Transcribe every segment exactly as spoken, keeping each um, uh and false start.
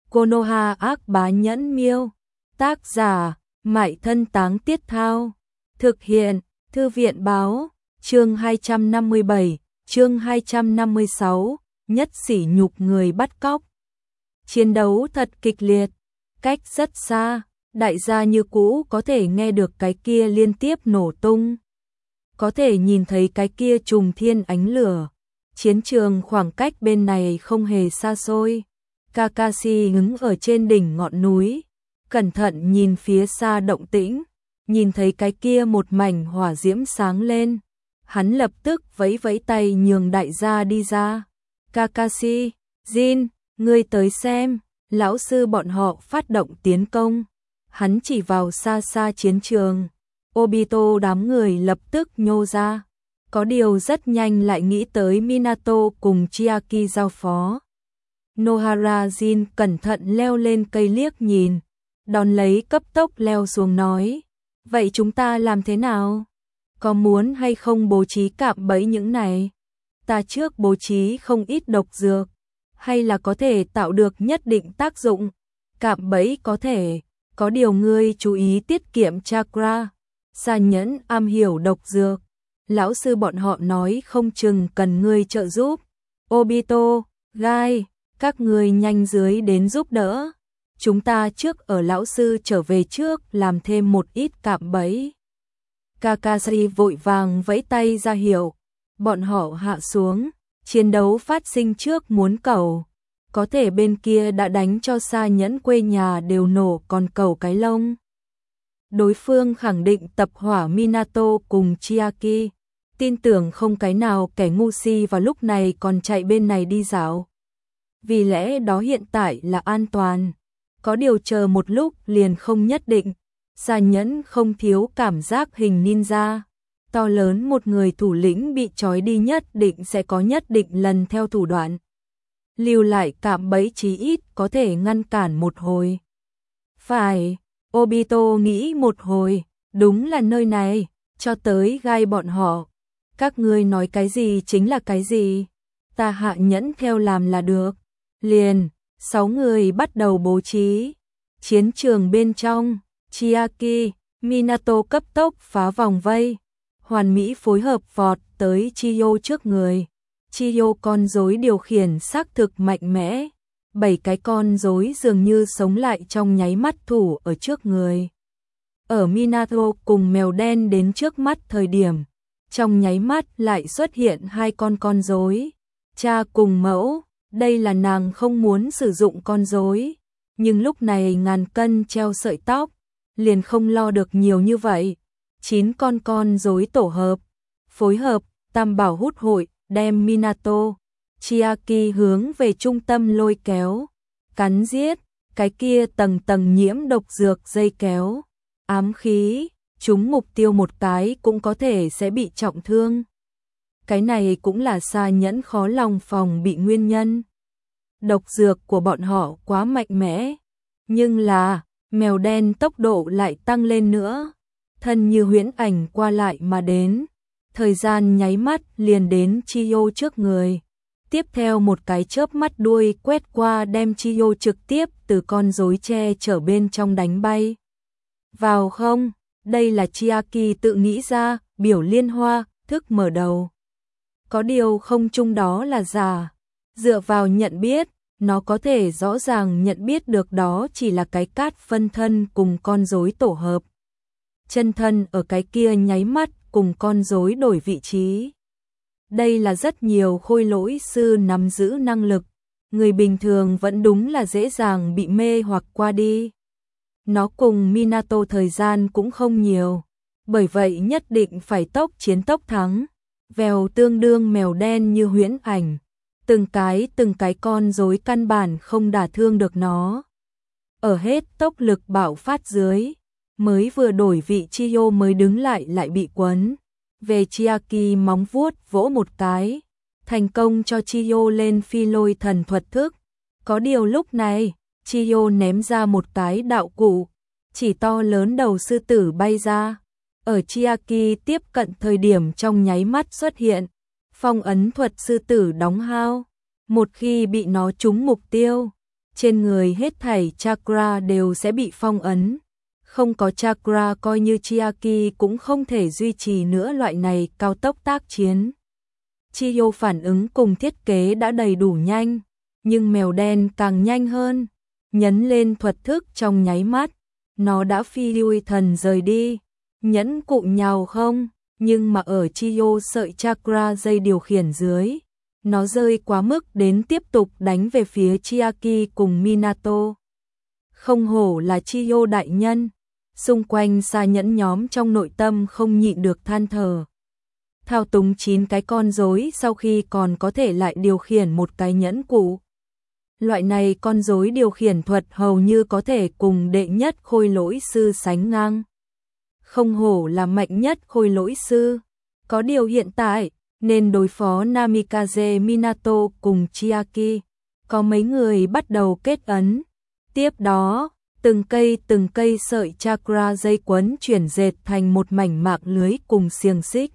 Konoha ác bá nhẫn miêu. Tác giả, Mại Thân Táng Tiết Thao. Thực hiện, Thư viện báo. Chương hai trăm năm mươi bảy, chương hai trăm năm mươi sáu, nhất sỉ nhục người bắt cóc. Chiến đấu thật kịch liệt, cách rất xa, đại gia như cũ có thể nghe được cái kia liên tiếp nổ tung. Có thể nhìn thấy cái kia trùng thiên ánh lửa. Chiến trường khoảng cách bên này không hề xa xôi. Kakashi ngđứng ở trên đỉnh ngọn núi, cẩn thận nhìn phía xa động tĩnh, nhìn thấy cái kia một mảnh hỏa diễm sáng lên. Hắn lập tức vẫy vẫy tay nhường đại gia đi ra. Kakashi, Jin, ngươi tới xem, lão sư bọn họ phát động tiến công. Hắn chỉ vào xa xa chiến trường. Obito đám người lập tức nhô ra. Có điều rất nhanh lại nghĩ tới Minato cùng Chiaki giao phó. Nohara Jin cẩn thận leo lên cây liếc nhìn, đón lấy cấp tốc leo xuống nói, vậy chúng ta làm thế nào? Có muốn hay không bố trí cạm bẫy những này? Ta trước bố trí không ít độc dược, hay là có thể tạo được nhất định tác dụng? Cạm bẫy có thể, có điều ngươi chú ý tiết kiệm chakra. Sa Nhẫn am hiểu độc dược, lão sư bọn họ nói không chừng cần ngươi trợ giúp. Obito, Gai, các ngươi nhanh dưới đến giúp đỡ. Chúng ta trước ở lão sư trở về trước làm thêm một ít cạm bẫy. Kakashi vội vàng vẫy tay ra hiệu. Bọn họ hạ xuống, chiến đấu phát sinh trước muốn cầu. Có thể bên kia đã đánh cho Sa Nhẫn quê nhà đều nổ còn cầu cái lông. Đối phương khẳng định tập hỏa Minato cùng Chiaki. Tin tưởng không cái nào kẻ ngu si vào lúc này còn chạy bên này đi dạo. Vì lẽ đó hiện tại là an toàn. Có điều chờ một lúc liền không nhất định. Sa Nhẫn không thiếu cảm giác hình ninja. To lớn một người thủ lĩnh bị trói đi nhất định sẽ có nhất định lần theo thủ đoạn. Lưu lại cạm bẫy chí ít có thể ngăn cản một hồi. Phải, Obito nghĩ một hồi, đúng là nơi này, cho tới Gai bọn họ. Các ngươi nói cái gì chính là cái gì, ta hạ nhẫn theo làm là được. Liền, sáu người bắt đầu bố trí. Chiến trường bên trong, Chiaki, Minato cấp tốc phá vòng vây, hoàn mỹ phối hợp vọt tới Chiyo trước người. Chiyo con rối điều khiển xác thực mạnh mẽ, bảy cái con rối dường như sống lại trong nháy mắt thủ ở trước người. Ở Minato cùng mèo đen đến trước mắt thời điểm, trong nháy mắt lại xuất hiện hai con con rối, cha cùng mẫu. Đây là nàng không muốn sử dụng con rối, nhưng lúc này ngàn cân treo sợi tóc, liền không lo được nhiều như vậy. Chín con con rối tổ hợp, phối hợp, tam bảo hút hội, đem Minato, Chiaki hướng về trung tâm lôi kéo, cắn giết, cái kia tầng tầng nhiễm độc dược dây kéo, ám khí, chúng mục tiêu một cái cũng có thể sẽ bị trọng thương. Cái này cũng là Sa Nhẫn khó lòng phòng bị nguyên nhân. Độc dược của bọn họ quá mạnh mẽ, nhưng là mèo đen tốc độ lại tăng lên nữa, thân như huyễn ảnh qua lại mà đến, thời gian nháy mắt liền đến Chiyo trước người. Tiếp theo một cái chớp mắt đuôi quét qua đem Chiyo trực tiếp từ con rối tre chở bên trong đánh bay. Vào không, đây là Chiaki tự nghĩ ra, biểu liên hoa, thức mở đầu. Có điều không chung đó là giả. Dựa vào nhận biết, nó có thể rõ ràng nhận biết được đó chỉ là cái cát phân thân cùng con rối tổ hợp. Chân thân ở cái kia nháy mắt cùng con rối đổi vị trí. Đây là rất nhiều khôi lỗi sư nắm giữ năng lực. Người bình thường vẫn đúng là dễ dàng bị mê hoặc qua đi. Nó cùng Minato thời gian cũng không nhiều. Bởi vậy nhất định phải tốc chiến tốc thắng. Vèo tương đương mèo đen như huyễn ảnh. Từng cái từng cái con rối căn bản không đả thương được nó. Ở hết tốc lực bạo phát dưới, mới vừa đổi vị Chiyo mới đứng lại lại bị quấn. Về Chiaki móng vuốt vỗ một cái, thành công cho Chiyo lên phi lôi thần thuật thức. Có điều lúc này, Chiyo ném ra một cái đạo cụ, chỉ to lớn đầu sư tử bay ra. Ở Chiaki tiếp cận thời điểm trong nháy mắt xuất hiện. Phong ấn thuật sư tử đóng hao, một khi bị nó trúng mục tiêu, trên người hết thảy chakra đều sẽ bị phong ấn. Không có chakra coi như Chiaki cũng không thể duy trì nữa loại này cao tốc tác chiến. Chiyo phản ứng cùng thiết kế đã đầy đủ nhanh, nhưng mèo đen càng nhanh hơn. Nhấn lên thuật thức trong nháy mắt, nó đã phi lui thần rời đi. Nhẫn cụ nhào không, nhưng mà ở Chiyo sợi chakra dây điều khiển dưới, nó rơi quá mức đến tiếp tục đánh về phía Chiaki cùng Minato. Không hổ là Chiyo đại nhân, xung quanh xa nhẫn nhóm trong nội tâm không nhịn được than thở. Thao túng chín cái con rối sau khi còn có thể lại điều khiển một cái nhẫn cụ. Loại này con rối điều khiển thuật hầu như có thể cùng đệ nhất khôi lỗi sư sánh ngang. Không hổ là mạnh nhất khôi lỗi sư. Có điều hiện tại, nên đối phó Namikaze Minato cùng Chiaki, có mấy người bắt đầu kết ấn. Tiếp đó, từng cây từng cây sợi chakra dây quấn chuyển dệt thành một mảnh mạng lưới cùng xiềng xích.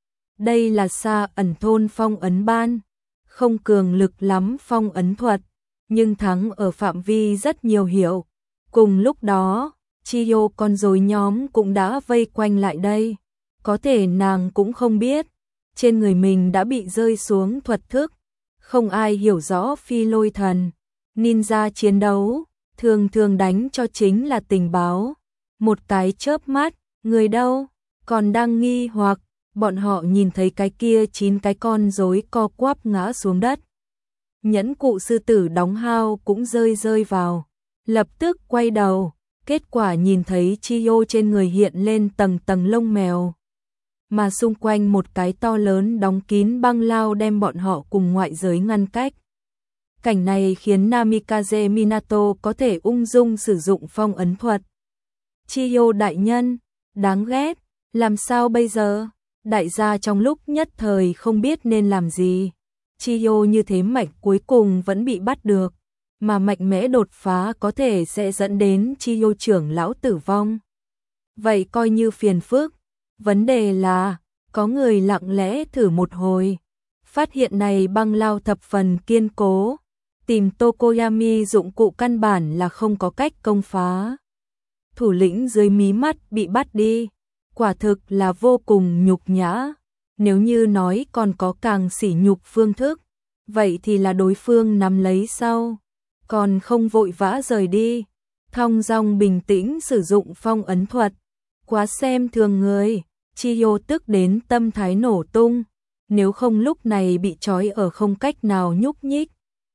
Đây là Sa ẩn thôn phong ấn ban, không cường lực lắm phong ấn thuật, nhưng thắng ở phạm vi rất nhiều hiệu. Cùng lúc đó, Chiyo con rối nhóm cũng đã vây quanh lại đây. Có thể nàng cũng không biết, trên người mình đã bị rơi xuống thuật thức. Không ai hiểu rõ phi lôi thần. Ninja chiến đấu, thường thường đánh cho chính là tình báo. Một cái chớp mắt, người đâu, còn đang nghi hoặc, bọn họ nhìn thấy cái kia chín cái con rối co quắp ngã xuống đất. Nhẫn cụ sư tử đóng hao cũng rơi rơi vào, lập tức quay đầu, kết quả nhìn thấy Chiyo trên người hiện lên tầng tầng lông mèo, mà xung quanh một cái to lớn đóng kín băng lao đem bọn họ cùng ngoại giới ngăn cách. Cảnh này khiến Namikaze Minato có thể ung dung sử dụng phong ấn thuật. Chiyo đại nhân, đáng ghét, làm sao bây giờ? Đại gia trong lúc nhất thời không biết nên làm gì. Chiyo như thế mạch cuối cùng vẫn bị bắt được, mà mạnh mẽ đột phá có thể sẽ dẫn đến Chiyo trưởng lão tử vong. Vậy coi như phiền phức. Vấn đề là, có người lặng lẽ thử một hồi, phát hiện này băng lao thập phần kiên cố, tìm Tokoyami dụng cụ căn bản là không có cách công phá. Thủ lĩnh dưới mí mắt bị bắt đi, quả thực là vô cùng nhục nhã. Nếu như nói còn có càng sỉ nhục phương thức, vậy thì là đối phương nắm lấy sau, còn không vội vã rời đi, thong dong bình tĩnh sử dụng phong ấn thuật, quá xem thường người. Chiyo tức đến tâm thái nổ tung, nếu không lúc này bị trói ở không cách nào nhúc nhích.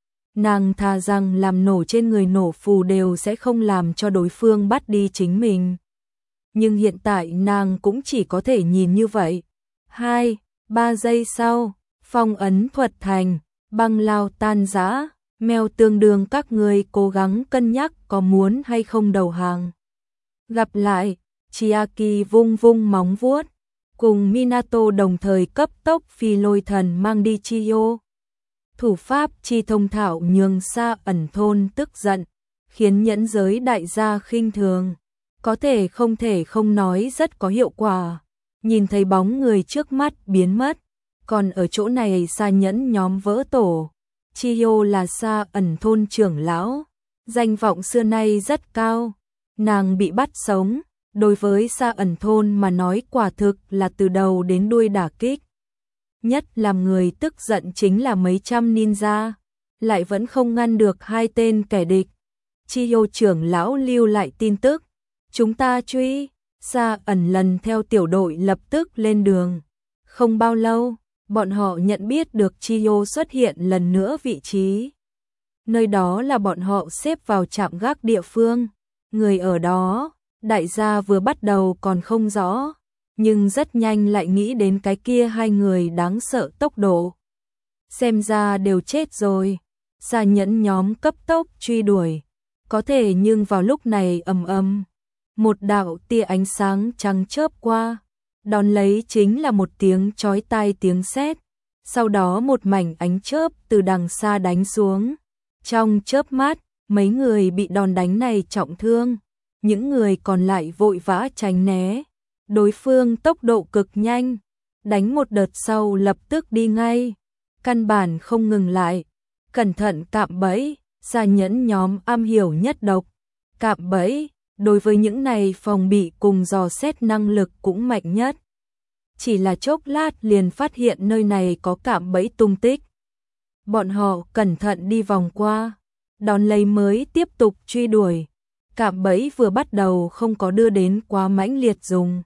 Nàng thà rằng làm nổ trên người nổ phù đều sẽ không làm cho đối phương bắt đi chính mình. Nhưng hiện tại nàng cũng chỉ có thể nhìn như vậy. Hai, ba giây sau, phong ấn thuật thành, băng lao tan rã, mèo tương đương các người cố gắng cân nhắc có muốn hay không đầu hàng. Gặp lại, Chiaki vung vung móng vuốt, cùng Minato đồng thời cấp tốc phi lôi thần mang đi Chiyo. Thủ pháp chi thông thạo nhường Sa ẩn thôn tức giận, khiến nhẫn giới đại gia khinh thường. Có thể không thể không nói rất có hiệu quả. Nhìn thấy bóng người trước mắt biến mất, còn ở chỗ này Sa nhẫn nhóm vỡ tổ. Chiyo là Sa ẩn thôn trưởng lão, danh vọng xưa nay rất cao. Nàng bị bắt sống, đối với Sa ẩn thôn mà nói quả thực là từ đầu đến đuôi đả kích. Nhất làm người tức giận chính là mấy trăm ninja, lại vẫn không ngăn được hai tên kẻ địch. Chiyo trưởng lão lưu lại tin tức, chúng ta truy. Sa ẩn lần theo tiểu đội lập tức lên đường. Không bao lâu, bọn họ nhận biết được Chiyo xuất hiện lần nữa vị trí. Nơi đó là bọn họ xếp vào trạm gác địa phương. Người ở đó, đại gia vừa bắt đầu còn không rõ, nhưng rất nhanh lại nghĩ đến cái kia hai người đáng sợ tốc độ. Xem ra đều chết rồi. Sa nhẫn nhóm cấp tốc truy đuổi. Có thể nhưng vào lúc này ầm ầm, một đạo tia ánh sáng trắng chớp qua, đón lấy chính là một tiếng chói tai tiếng sét. Sau đó một mảnh ánh chớp từ đằng xa đánh xuống. Trong chớp mắt, mấy người bị đòn đánh này trọng thương, những người còn lại vội vã tránh né. Đối phương tốc độ cực nhanh, đánh một đợt sau lập tức đi ngay, căn bản không ngừng lại, cẩn thận cạm bẫy. Xà nhẫn nhóm am hiểu nhất độc, cạm bẫy, đối với những này phòng bị cùng dò xét năng lực cũng mạnh nhất. Chỉ là chốc lát liền phát hiện nơi này có cạm bẫy tung tích. Bọn họ cẩn thận đi vòng qua, đón lấy mới tiếp tục truy đuổi. Cạm bẫy vừa bắt đầu không có đưa đến quá mãnh liệt dùng.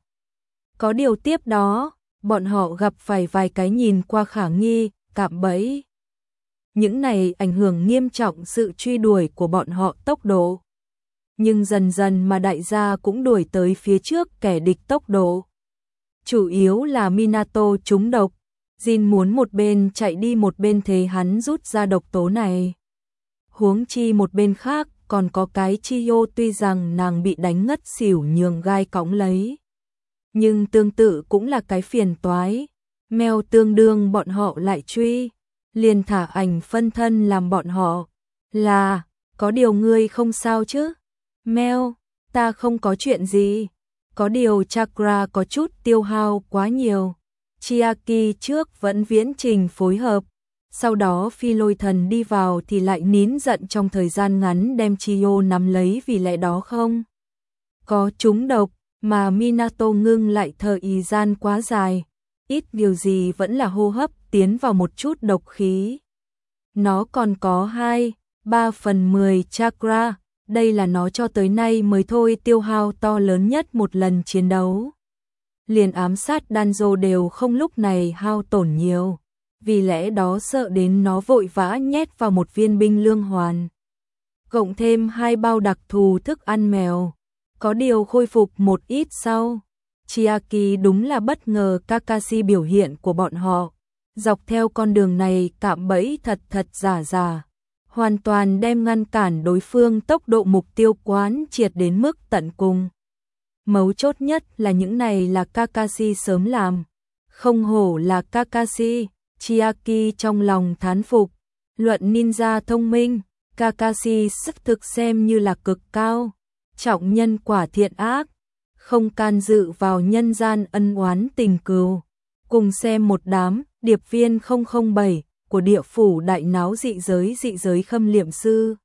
Có điều tiếp đó, bọn họ gặp phải vài cái nhìn qua khả nghi, cạm bẫy. Những này ảnh hưởng nghiêm trọng sự truy đuổi của bọn họ tốc độ. Nhưng dần dần mà đại gia cũng đuổi tới phía trước kẻ địch tốc độ. Chủ yếu là Minato trúng độc, Jin muốn một bên chạy đi một bên thế hắn rút ra độc tố này. Huống chi một bên khác còn có cái Chiyo tuy rằng nàng bị đánh ngất xỉu nhường gai cõng lấy. Nhưng tương tự cũng là cái phiền toái. Mèo tương đương bọn họ lại truy, liền thả ảnh phân thân làm bọn họ. Là, có điều ngươi không sao chứ? Mèo, ta không có chuyện gì. Có điều chakra có chút tiêu hao quá nhiều. Chiaki trước vẫn viễn trình phối hợp. Sau đó phi lôi thần đi vào thì lại nín giận trong thời gian ngắn đem Chiyo nắm lấy vì lẽ đó không có trúng độc, mà Minato ngưng lại thời gian quá dài. Ít điều gì vẫn là hô hấp tiến vào một chút độc khí. Nó còn có hai, ba phần mười chakra, đây là nó cho tới nay mới thôi tiêu hao to lớn nhất một lần chiến đấu. Liền ám sát Danzo đều không lúc này hao tổn nhiều. Vì lẽ đó sợ đến nó vội vã nhét vào một viên binh lương hoàn. Cộng thêm hai bao đặc thù thức ăn mèo. Có điều khôi phục một ít sau. Chiaki đúng là bất ngờ Kakashi biểu hiện của bọn họ. Dọc theo con đường này cạm bẫy thật thật giả giả. Hoàn toàn đem ngăn cản đối phương tốc độ mục tiêu quán triệt đến mức tận cùng. Mấu chốt nhất là những này là Kakashi sớm làm. Không hổ là Kakashi. Chiaki trong lòng thán phục, luận ninja thông minh, Kakashi sức thực xem như là cực cao, trọng nhân quả thiện ác, không can dự vào nhân gian ân oán tình cừu. Cùng xem một đám điệp viên không không bảy của địa phủ đại náo dị giới dị giới khâm liệm sư.